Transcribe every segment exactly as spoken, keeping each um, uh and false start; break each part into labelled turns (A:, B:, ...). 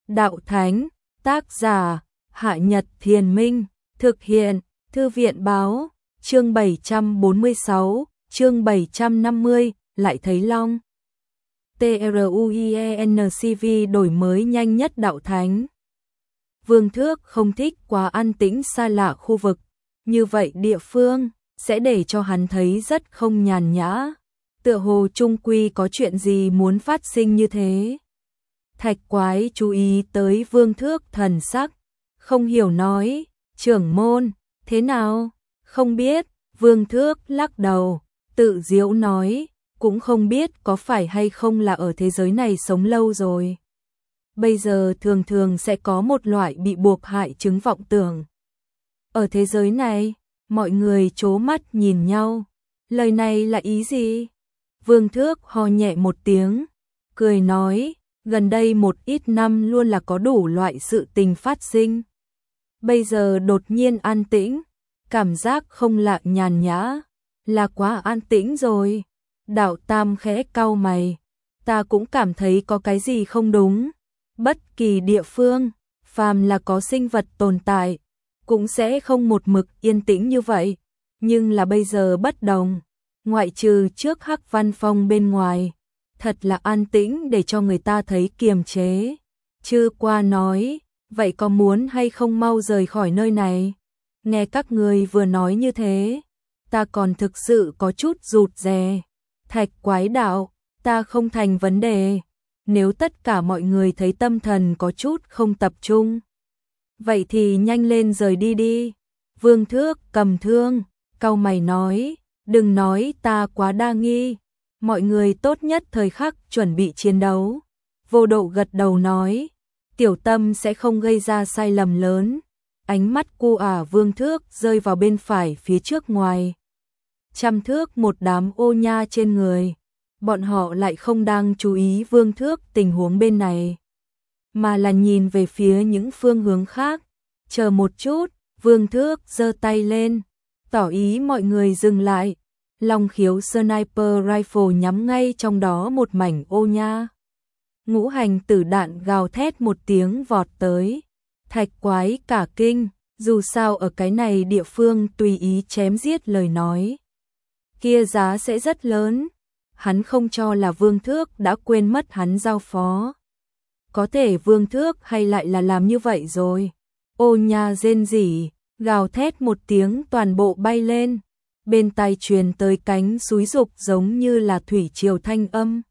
A: Đạo Thánh, tác giả, Hạ Nhật Thiền Minh, thực hiện, Thư viện Báo, chương bảy trăm bốn mươi sáu, chương bảy trăm năm mươi, lại thấy Long. TRUIENCV đổi mới nhanh nhất Đạo Thánh. Vương Thước không thích quá an tĩnh xa lạ khu vực, như vậy địa phương sẽ để cho hắn thấy rất không nhàn nhã, tựa hồ chung quy có chuyện gì muốn phát sinh như thế. Thạch Quái chú ý tới Vương Thước thần sắc, không hiểu nói, trưởng môn, thế nào? Không biết, Vương Thước lắc đầu, tự giễu nói, cũng không biết có phải hay không là ở thế giới này sống lâu rồi. Bây giờ thường thường sẽ có một loại bị buộc hại chứng vọng tưởng. Ở thế giới này, mọi người trố mắt nhìn nhau, lời này là ý gì? Vương Thước ho nhẹ một tiếng, cười nói, gần đây một ít năm luôn là có đủ loại sự tình phát sinh. Bây giờ đột nhiên an tĩnh, cảm giác không lạ nhàn nhã, là quá an tĩnh rồi. Đạo Tam khẽ cau mày, ta cũng cảm thấy có cái gì không đúng. Bất kỳ địa phương, phàm là có sinh vật tồn tại, cũng sẽ không một mực yên tĩnh như vậy. Nhưng là bây giờ bất đồng, ngoại trừ trước Hắc Văn Phong bên ngoài, thật là an tĩnh để cho người ta thấy kiềm chế. Chư qua nói, vậy có muốn hay không mau rời khỏi nơi này? Nghe các người vừa nói như thế, ta còn thực sự có chút rụt rè. Thạch Quái đạo, ta không thành vấn đề. Nếu tất cả mọi người thấy tâm thần có chút không tập trung, vậy thì nhanh lên rời đi đi. Vương Thước cầm thương, cau mày nói, đừng nói ta quá đa nghi. Mọi người tốt nhất thời khắc chuẩn bị chiến đấu. Vô Độ gật đầu nói, tiểu tâm sẽ không gây ra sai lầm lớn. Ánh mắt cu ả Vương Thước rơi vào bên phải phía trước ngoài trăm thước một đám ô nha trên người. Bọn họ lại không đang chú ý Vương Thước tình huống bên này, mà là nhìn về phía những phương hướng khác. Chờ một chút, Vương Thước giơ tay lên, tỏ ý mọi người dừng lại. Long khiếu sniper rifle nhắm ngay trong đó một mảnh ô nha. Ngũ hành tử đạn gào thét một tiếng vọt tới. Thạch Quái cả kinh, dù sao ở cái này địa phương tùy ý chém giết lời nói kia giá sẽ rất lớn. Hắn không cho là Vương Thước đã quên mất hắn giao phó. Có thể Vương Thước hay lại là làm như vậy rồi. Ô nha rên rỉ, gào thét một tiếng toàn bộ bay lên. Bên tai truyền tới cánh xúi dục giống như là thủy triều thanh âm.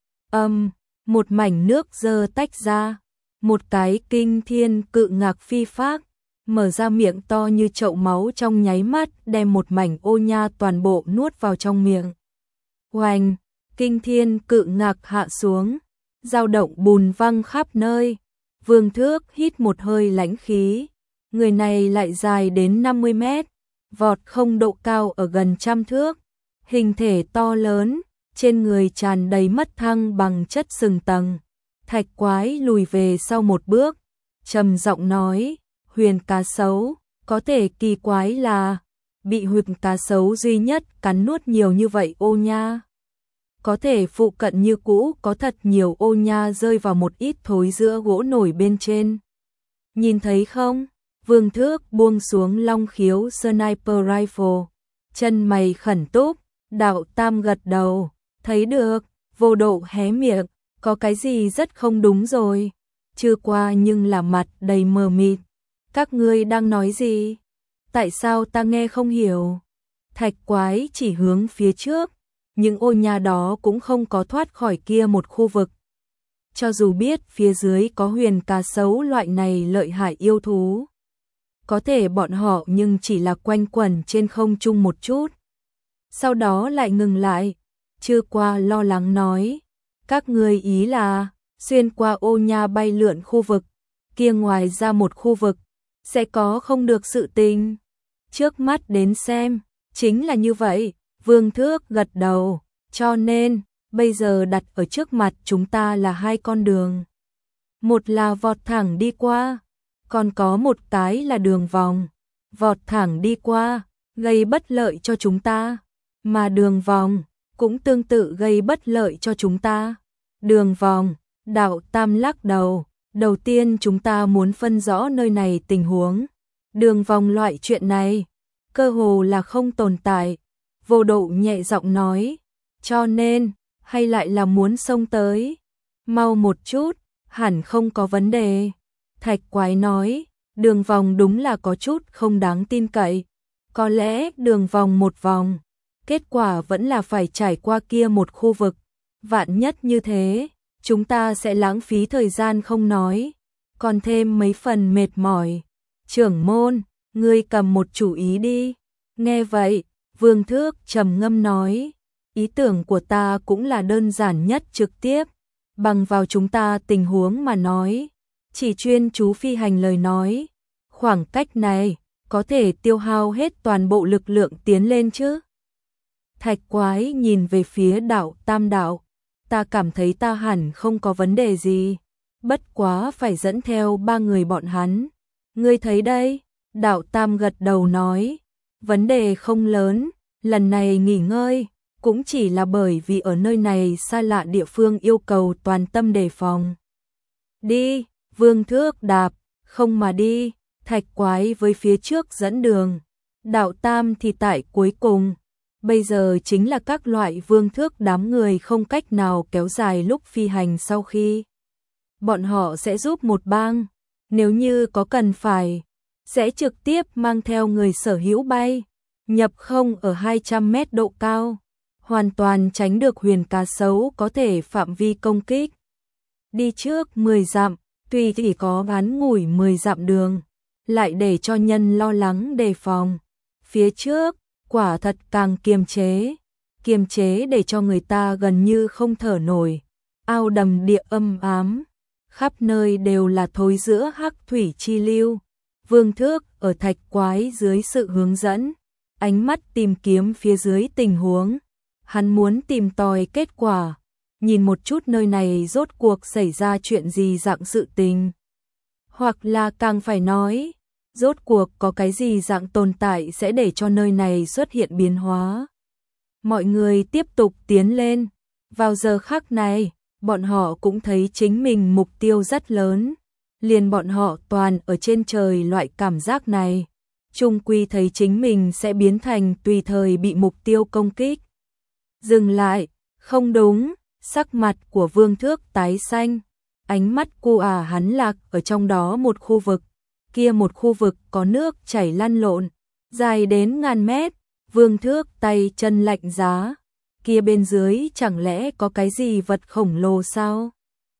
A: Âm, một mảnh nước dơ tách ra. Một cái kinh thiên cự ngạc phi phác, mở ra miệng to như chậu máu trong nháy mắt đem một mảnh ô nha toàn bộ nuốt vào trong miệng. Oanh, kinh thiên cự ngạc hạ xuống, dao động bùn văng khắp nơi. Vương Thước hít một hơi lãnh khí, người này lại dài đến năm mươi mét, vọt không độ cao ở gần trăm thước, hình thể to lớn, trên người tràn đầy mất thăng bằng chất sừng tầng. Thạch Quái lùi về sau một bước, trầm giọng nói, huyền cá sấu, có thể kỳ quái là bị huyền cá sấu duy nhất cắn nuốt nhiều như vậy ô nha. Có thể phụ cận như cũ có thật nhiều ô nha rơi vào một ít thối giữa gỗ nổi bên trên. Nhìn thấy không? Vương Thước buông xuống long khiếu sniper rifle, chân mày khẩn túc. Đạo Tam gật đầu, thấy được. Vô Độ hé miệng, có cái gì rất không đúng rồi. Chưa qua nhưng là mặt đầy mờ mịt. Các ngươi đang nói gì? Tại sao ta nghe không hiểu? Thạch Quái chỉ hướng phía trước, những ô nha đó cũng không có thoát khỏi kia một khu vực. Cho dù biết phía dưới có huyền cá sấu loại này lợi hại yêu thú, có thể bọn họ nhưng chỉ là quanh quẩn trên không trung một chút. Sau đó lại ngừng lại. Chưa qua lo lắng nói, các ngươi ý là xuyên qua ô nha bay lượn khu vực kia ngoài ra một khu vực sẽ có không được sự tình. Trước mắt đến xem, chính là như vậy. Vương Thước gật đầu, cho nên bây giờ đặt ở trước mặt chúng ta là hai con đường. Một là vọt thẳng đi qua, còn có một cái là đường vòng. Vọt thẳng đi qua gây bất lợi cho chúng ta, mà đường vòng cũng tương tự gây bất lợi cho chúng ta. Đường vòng, Đạo Tam lắc đầu, Đầu tiên chúng ta muốn phân rõ nơi này tình huống. Đường vòng loại chuyện này, cơ hồ là không tồn tại. Vô Độ nhẹ giọng nói, cho nên, hay lại là muốn xông tới. Mau một chút, hẳn không có vấn đề. Thạch Quái nói, đường vòng đúng là có chút không đáng tin cậy. Có lẽ đường vòng một vòng, kết quả vẫn là phải trải qua kia một khu vực. Vạn nhất như thế, chúng ta sẽ lãng phí thời gian không nói, còn thêm mấy phần mệt mỏi. Trưởng môn, ngươi cầm một chủ ý đi. Nghe vậy, Vương Thước trầm ngâm nói, ý tưởng của ta cũng là đơn giản nhất trực tiếp. Bằng vào chúng ta tình huống mà nói, chỉ chuyên chú phi hành lời nói, khoảng cách này có thể tiêu hao hết toàn bộ lực lượng tiến lên chứ. Thạch Quái nhìn về phía đạo Tam đạo, ta cảm thấy ta hẳn không có vấn đề gì, bất quá phải dẫn theo ba người bọn hắn. Ngươi thấy đây, đạo Tam gật đầu nói, vấn đề không lớn, lần này nghỉ ngơi, cũng chỉ là bởi vì ở nơi này xa lạ địa phương yêu cầu toàn tâm đề phòng. Đi, Vương Thước đạp, không mà đi, Thạch Quái với phía trước dẫn đường, đạo Tam thì tại cuối cùng. Bây giờ chính là các loại Vương Thước đám người không cách nào kéo dài lúc phi hành sau khi. Bọn họ sẽ giúp một bang, nếu như có cần phải, sẽ trực tiếp mang theo người sở hữu bay, nhập không ở hai trăm mét độ cao, hoàn toàn tránh được huyền cá sấu có thể phạm vi công kích. Đi trước mười dặm, tuy chỉ có ngắn ngủi mười dặm đường, lại để cho nhân lo lắng đề phòng. Phía trước, quả thật càng kiềm chế, kiềm chế để cho người ta gần như không thở nổi. Ao đầm địa âm ám, khắp nơi đều là thối giữa hắc thủy chi lưu. Vương Thước ở Thạch Quái dưới sự hướng dẫn, ánh mắt tìm kiếm phía dưới tình huống. Hắn muốn tìm tòi kết quả, nhìn một chút nơi này rốt cuộc xảy ra chuyện gì dạng sự tình. Hoặc là càng phải nói, rốt cuộc có cái gì dạng tồn tại sẽ để cho nơi này xuất hiện biến hóa. Mọi người tiếp tục tiến lên, vào giờ khắc này, bọn họ cũng thấy chính mình mục tiêu rất lớn, liền bọn họ toàn ở trên trời loại cảm giác này, chung quy thấy chính mình sẽ biến thành tùy thời bị mục tiêu công kích. Dừng lại, không đúng, sắc mặt của Vương Thước tái xanh, ánh mắt cô à hắn lạc ở trong đó một khu vực, kia một khu vực có nước chảy lăn lộn, dài đến ngàn mét. Vương Thước tay chân lạnh giá, kia bên dưới chẳng lẽ có cái gì vật khổng lồ sao?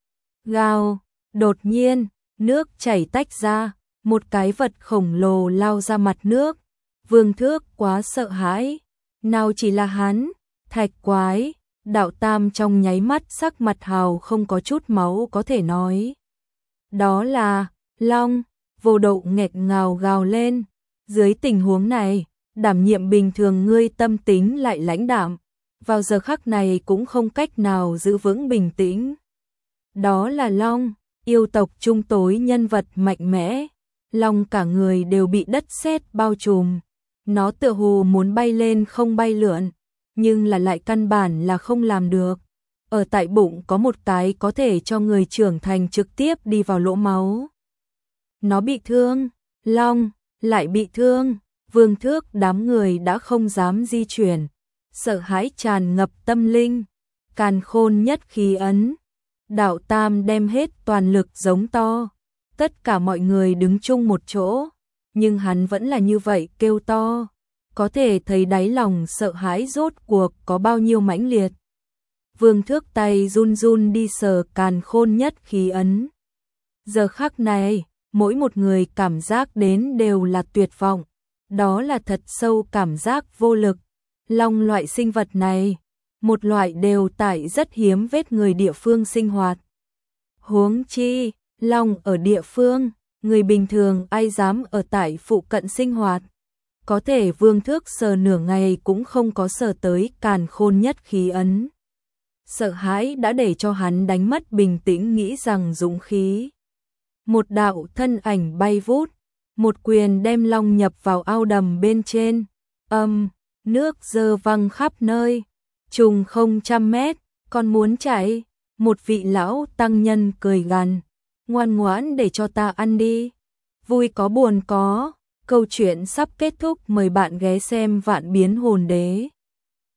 A: Gào, đột nhiên, nước chảy tách ra, một cái vật khổng lồ lao ra mặt nước. Vương Thước quá sợ hãi, nào chỉ là hắn, Thạch Quái, đạo Tam trong nháy mắt sắc mặt hào không có chút máu có thể nói. Đó là, Long, Vô Độ nghẹt ngào gào lên, dưới tình huống này, đảm nhiệm bình thường ngươi tâm tính lại lãnh đạm, vào giờ khắc này cũng không cách nào giữ vững bình tĩnh. Đó là Long, yêu tộc trung tối nhân vật mạnh mẽ, Long cả người đều bị đất sét bao trùm, nó tựa hồ muốn bay lên không bay lượn, nhưng là lại căn bản là không làm được. Ở tại bụng có một cái có thể cho người trưởng thành trực tiếp đi vào lỗ máu. Nó bị thương, Long lại bị thương. Vương Thước đám người đã không dám di chuyển, sợ hãi tràn ngập tâm linh. Càn Khôn nhất khí ấn, đạo Tam đem hết toàn lực giống to, tất cả mọi người đứng chung một chỗ, nhưng hắn vẫn là như vậy kêu to, có thể thấy đáy lòng sợ hãi rốt cuộc có bao nhiêu mãnh liệt. Vương Thước tay run run đi sờ Càn Khôn nhất khí ấn. Giờ khắc này, mỗi một người cảm giác đến đều là tuyệt vọng. Đó là thật sâu cảm giác vô lực. Long loại sinh vật này, một loại đều tại rất hiếm vết người địa phương sinh hoạt. Huống chi, Long ở địa phương, người bình thường ai dám ở tại phụ cận sinh hoạt. Có thể Vương Thước sờ nửa ngày cũng không có sờ tới Càn Khôn nhất khí ấn. Sợ hãi đã để cho hắn đánh mất bình tĩnh, nghĩ rằng dũng khí. Một đạo thân ảnh bay vút, một quyền đem Long nhập vào ao đầm bên trên. Âm, nước dơ văng khắp nơi, trùng không trăm mét, còn muốn chạy. Một vị lão tăng nhân cười gằn, Ngoan ngoãn để cho ta ăn đi. Vui có buồn có. Câu chuyện sắp kết thúc, mời bạn ghé xem Vạn Biến Hồn Đế.